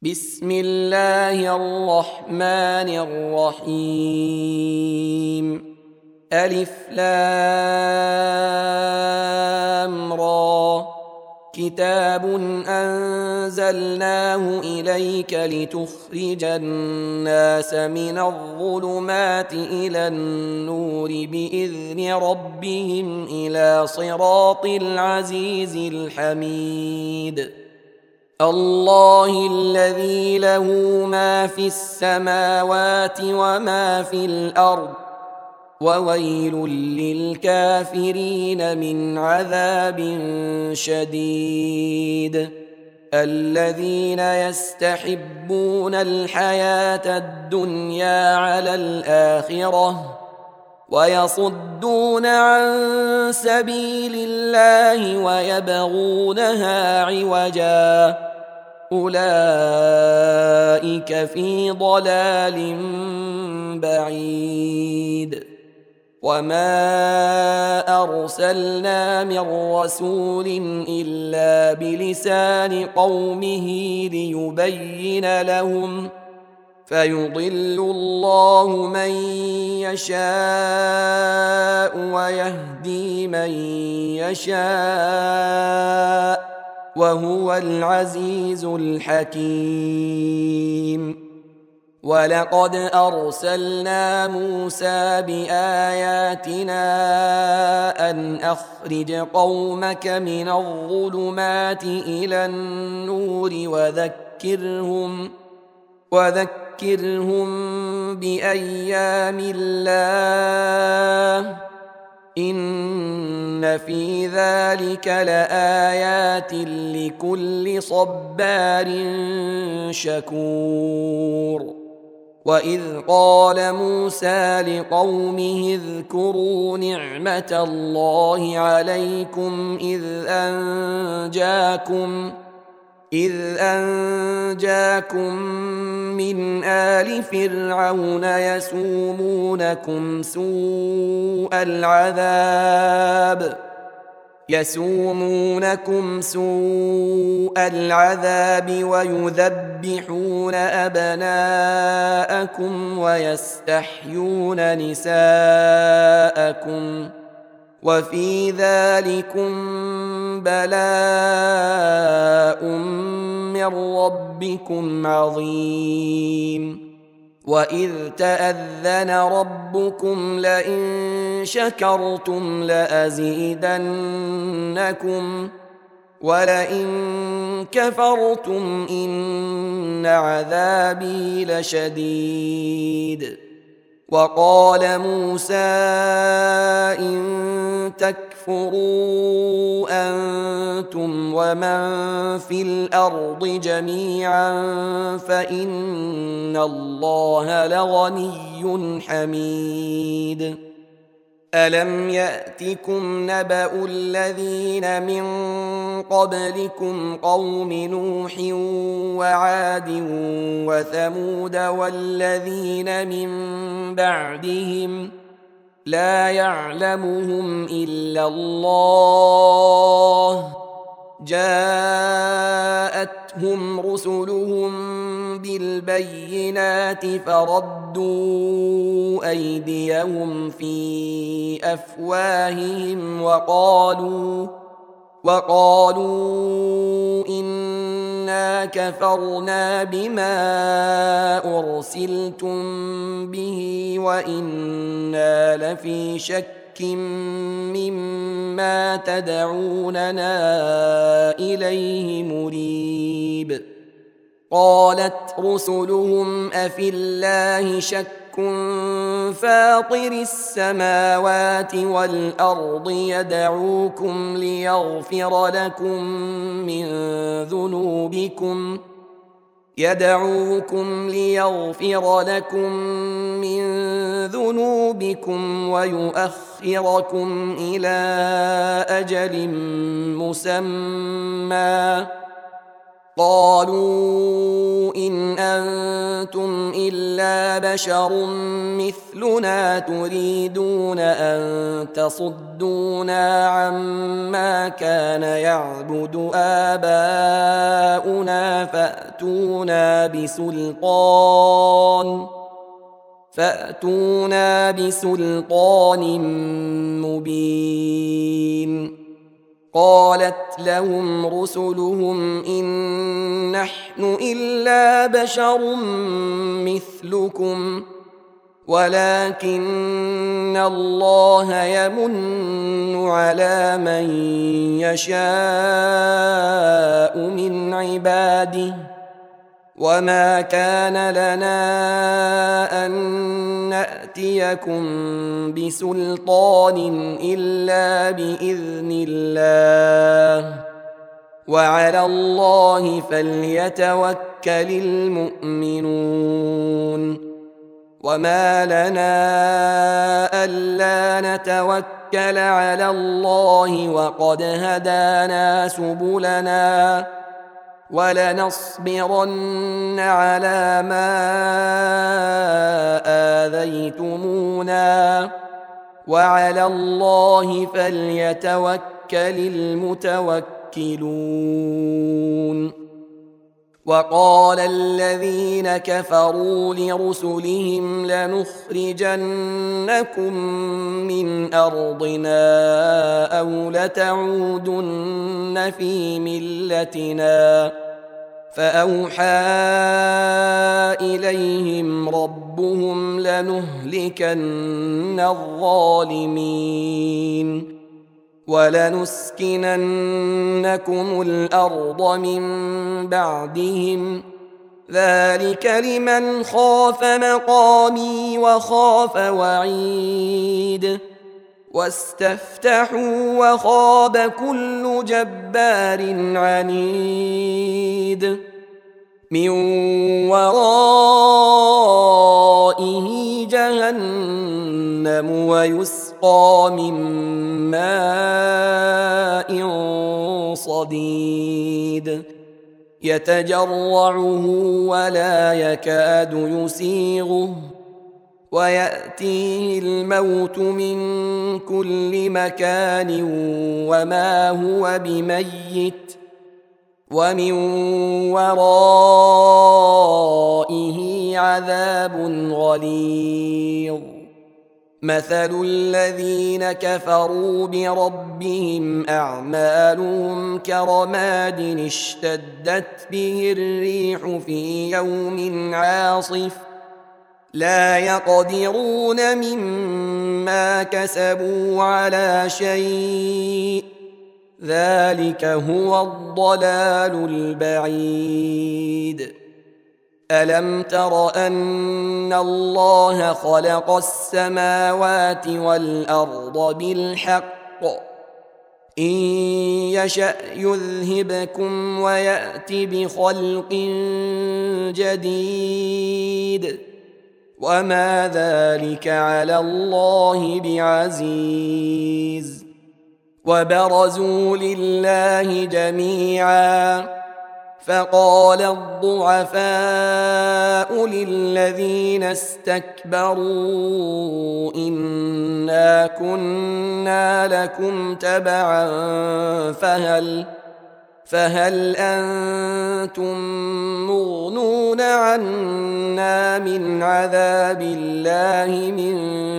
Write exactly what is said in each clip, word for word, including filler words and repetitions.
بسم الله الرحمن الرحيم. ألف لام را. كتاب أنزلناه إليك لتخرج الناس من الظلمات إلى النور بإذن ربهم إلى صراط العزيز الحميد. الله الذي له ما في السماوات وما في الأرض، وويل للكافرين من عذاب شديد. الذين يستحبون الحياة الدنيا على الآخرة ويصدون عن سبيل الله ويبغونها عوجا، أولئك في ضلال بعيد. وما أرسلنا من رسول إلا بلسان قومه ليبين لهم، فيضل الله من يشاء ويهدي من يشاء، وهو العزيز الحكيم. ولقد أرسلنا موسى بآياتنا أن أخرج قومك من الظلمات إلى النور وذكرهم وذكرهم بأيام الله، إن في ذلك لآيات لكل صبار شكور. وإذ قال موسى لقومه اذكروا نعمة الله عليكم إذ أنجاكم إذ أنجاكم من آل فرعون يسومونكم سوء العذاب يسومونكم سوء العذاب ويذبحون أبناءكم ويستحيون نساءكم، وفي ذلكم بلاء من ربكم عظيم. وإذ تأذن ربكم لئن شكرتم لأزيدنكم ولئن كفرتم إن عذابي لشديد. وقال موسى إن تكفروا أنتم ومن في الأرض جميعا فإن الله لغني حميد. ألم يأتكم نبأ الذين من قبلكم قوم نوح وعاد وثمود والذين من بعدهم لا يعلمهم إلا الله، جاءتهم رسلهم بالبينات فردوا أيديهم في أفواههم وقالوا وقالوا إنا كفرنا بما أرسلتم به وإنا لفي شك مما تدعوننا إليه مريب. قالت رسلهم أفي الله شك فاطر السماوات والأرض يدعوكم ليغفر لكم من ذنوبكم يدعوكم ليغفر لكم من ذنوبكم ويؤخركم إلى أجل مسمى. قالوا إن أنتم إلا بشر مثلنا تريدون أن تصدونا عما كان يعبد آباؤنا فأتونا بسلطان فأتونا بسلطان مبين. قالت لهم رسلهم إن نحن إلا بشر مثلكم ولكن الله يمن على من يشاء من عباده وما كان لنا أن نأتيكم بسلطان إلا بإذن الله وعلى الله فليتوكل المؤمنون. وما لنا ألا نتوكل على الله وقد هدانا سبلنا ولنصبرن على ما آذيتمونا وعلى الله فليتوكل المتوكلون. وقال الذين كفروا لرسلهم لنخرجنكم من أرضنا أو لتعودن في ملتنا فأوحى إليهم ربهم لنهلكن الظالمين ولنسكننكم الأرض من بعدهم ذلك لمن خاف مقامي وخاف وعيد. واستفتحوا وخاب كل جبار عنيد من ورائه جهنم ويسقى من ماء صديد يتجرعه ولا يكاد يسيغه ويأتيه الموت من كل مكان وما هو بميت ومن ورائه عذاب غليظ. مثل الذين كفروا بربهم أعمالهم كرماد اشتدت به الريح في يوم عاصف لا يقدرون مما كسبوا على شيء ذلك هو الضلال البعيد. ألم تر أن الله خلق السماوات والأرض بالحق إن يشأ يذهبكم ويأت بخلق جديد وما ذلك على الله بعزيز. وبرزوا لله جميعا فقال الضعفاء للذين استكبروا إنا كنا لكم تبعا فهل فهل أنتم مغنون عنا من عذاب الله من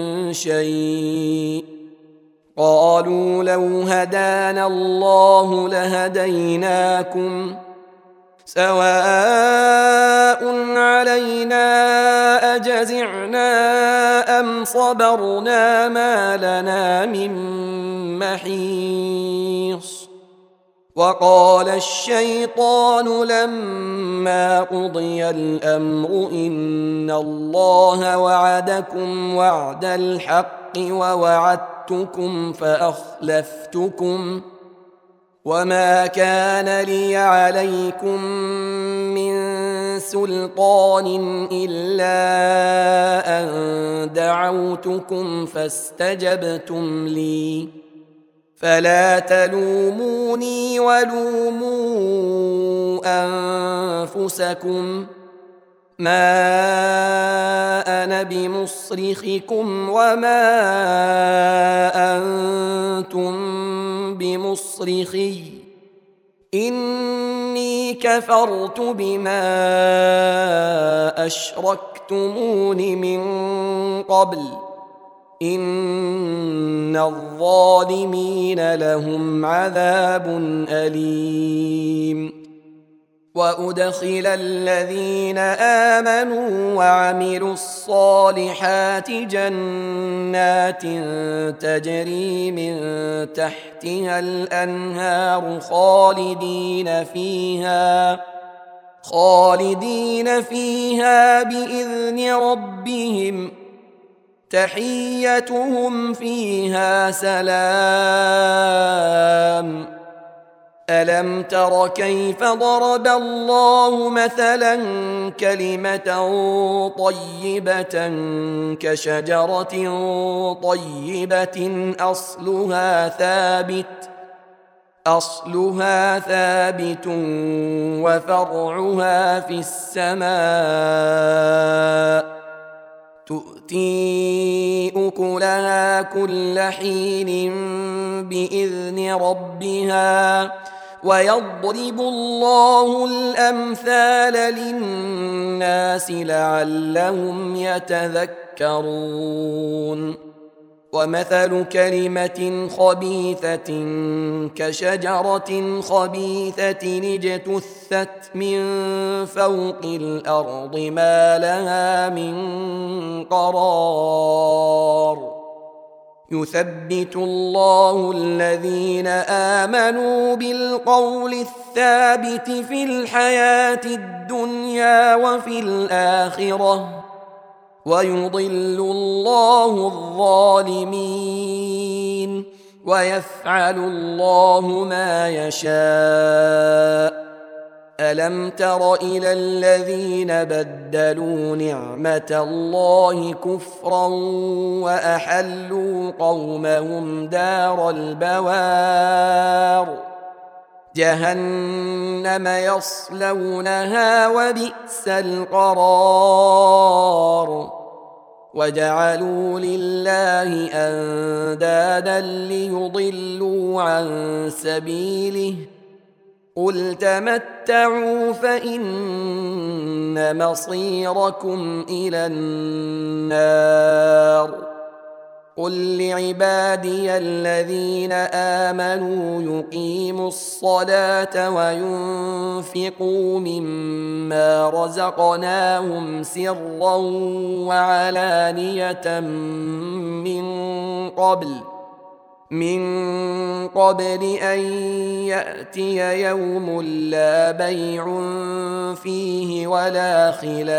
شيء قالوا لو هدانا الله لهديناكم سواء علينا أجزعنا أم صبرنا ما لنا من محيص. وقال الشيطان لما قضي الأمر إن الله وعدكم وعد الحق ووعدتكم فأخلفتكم وما كان لي عليكم من سلطان إلا أن دعوتكم فاستجبتم لي فلا تلوموني ولوموا أنفسكم ما أنا بمصرخكم وما أنتم بمصرخي إني كفرت بما أشركتمون من قبل إن الظالمين لهم عذاب أليم وأدخل الذين آمنوا وعملوا الصالحات جنات تجري من تحتها الأنهار خالدين فيها خالدين فيها بإذن ربهم تحيتهم فيها سلام ألم تر كيف ضرب الله مثلا كلمة طيبة كشجرة طيبة أصلها ثابت أصلها ثابت وفرعها في السماء تؤتي أكلها كل حين بإذن ربها ويضرب الله الأمثال للناس لعلهم يتذكرون ومثل كلمة خبيثة كشجرة خبيثة اجتثت من فوق الأرض ما لها من قرار يثبت الله الذين آمنوا بالقول الثابت في الحياة الدنيا وفي الآخرة ويضل الله الظالمين ويفعل الله ما يشاء ألم تر إلى الذين بدلوا نعمة الله كفرا وأحلوا قومهم دار البوار جهنم يصلونها وبئس القرار وجعلوا لله أندادا ليضلوا عن سبيله قل تمتعوا فإن مصيركم إلى النار قل لعبادي الذين آمنوا يقيموا الصلاة وينفقوا مما رزقناهم سرا وعلانية من قبل من قبل أن يأتي يوم لا بيع فيه ولا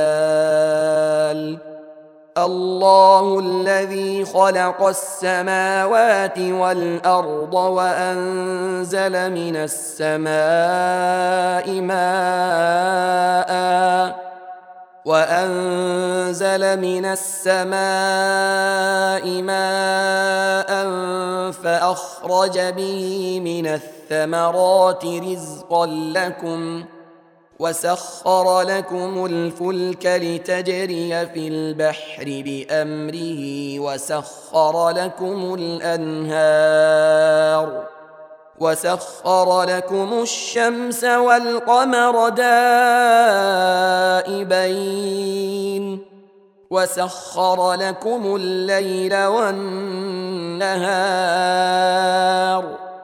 خلال الله الذي خلق السماوات والأرض وأنزل من السماء ماء وأنزل من السماء ماء فأخرج به من الثمرات رزقا لكم وسخر لكم الفلك لتجري في البحر بأمره وسخر لكم الأنهار وسخر لكم الشمس والقمر دائبين وسخر لكم الليل والنهار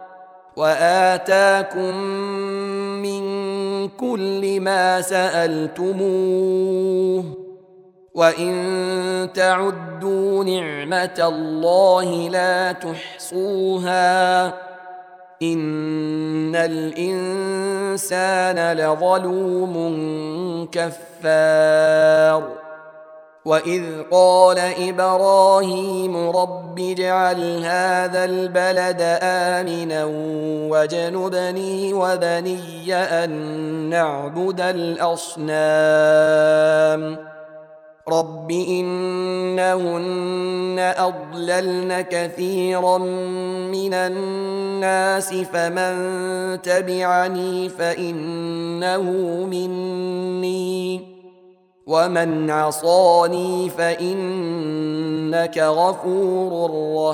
وآتاكم من كل ما سألتموه وإن تعدوا نعمة الله لا تحصوها إن الإنسان لظلوم كفار وإذ قال إبراهيم رب اجعل هذا البلد آمنا واجنبني وبني أن نعبد الأصنام رب إنهن أضللن كثيرا من الناس فمن تبعني فإنه مني ومن عصاني فإنك غفور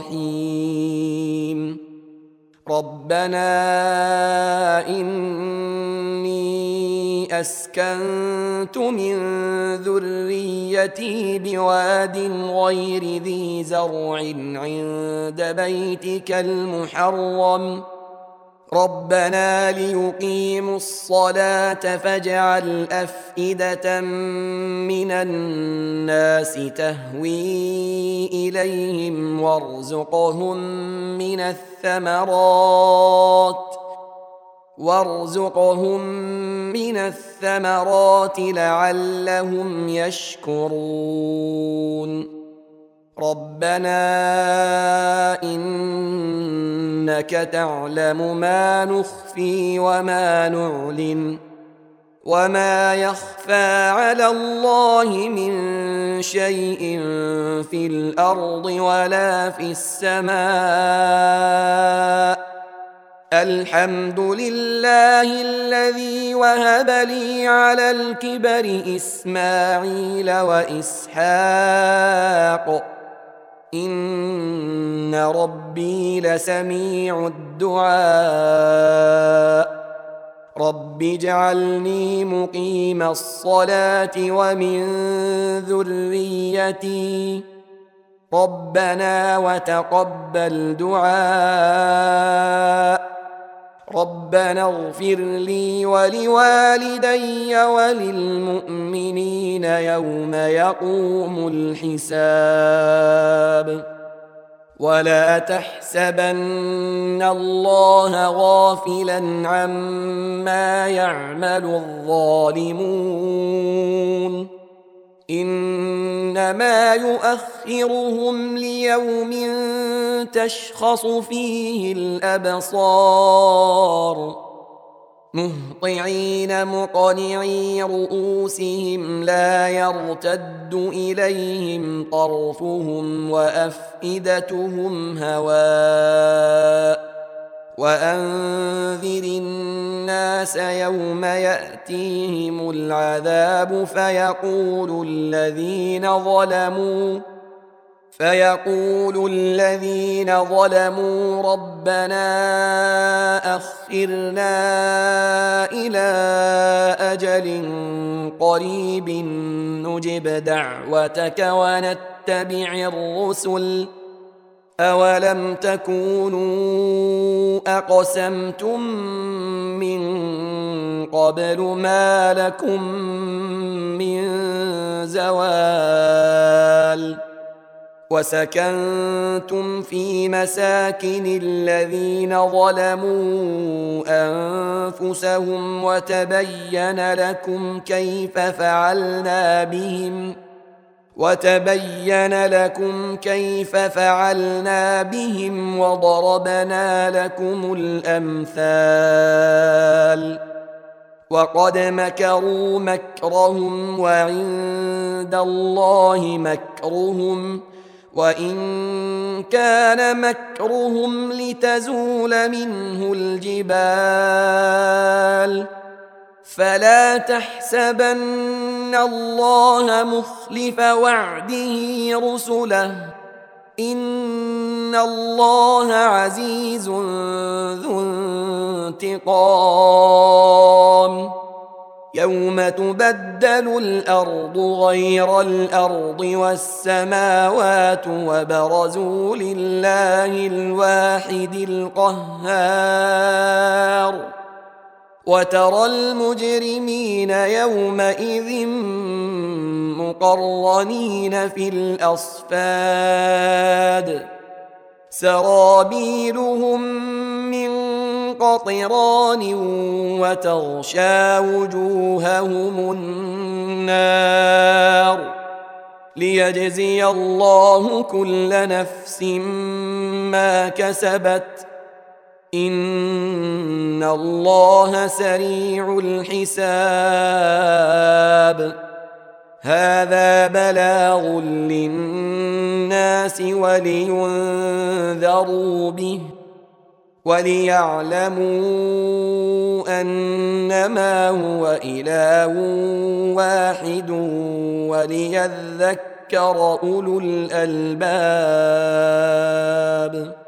رحيم ربنا إني أسكنت من ذريتي بواد غير ذي زرع عند بيتك المحرم ربنا ليقيموا الصلاة فاجعل أفئدة من الناس تهوي إليهم وارزقهم من الثمرات وارزقهم من الثمرات لعلهم يشكرون ربنا إنك تعلم ما نخفي وما نعلن وما يخفى على الله من شيء في الأرض ولا في السماء الحمد لله الذي وهب لي على الكبر إسماعيل وإسحاق إن ربي لسميع الدعاء رب اجعلني مقيم الصلاة ومن ذريتي ربنا وتقبل دعاء ربنا اغفر لي ولوالدي وللمؤمنين يوم يقوم الحساب ولا تحسبن الله غافلا عما يعمل الظالمون إنما يؤخرهم ليوم تشخص فيه الأبصار مهطعين مقنعي رؤوسهم لا يرتد إليهم طرفهم وأفئدتهم هواء وأنذر الناس يوم يأتيهم العذاب فيقول الذين ظلموا فيقول الذين ظلموا ربنا أخرنا إلى أجل قريب نجب دعوتك ونتبع الرسل أولم تكونوا أقسمتم من قبل ما لكم من زوال وسكنتم في مساكن الذين ظلموا أنفسهم وتبين لكم كيف فعلنا بهم وتبين لكم كيف فعلنا بهم وضربنا لكم الأمثال وقد مكروا مكرهم وعند الله مكرهم وإن كان مكرهم لتزول منه الجبال فلا تحسبن الله مخلف وعده رسله إن الله عزيز ذو انتقام يوم تبدل الأرض غير الأرض والسماوات وبرزوا لله الواحد القهار وترى المجرمين يومئذ مقرنين في الأصفاد سرابيلهم من قطران وتغشى وجوههم النار ليجزي الله كل نفس ما كسبت إن الله سريع الحساب هذا بلاغ للناس ولينذروا به وليعلموا أنما هو إله واحد وليذكر أولو الألباب.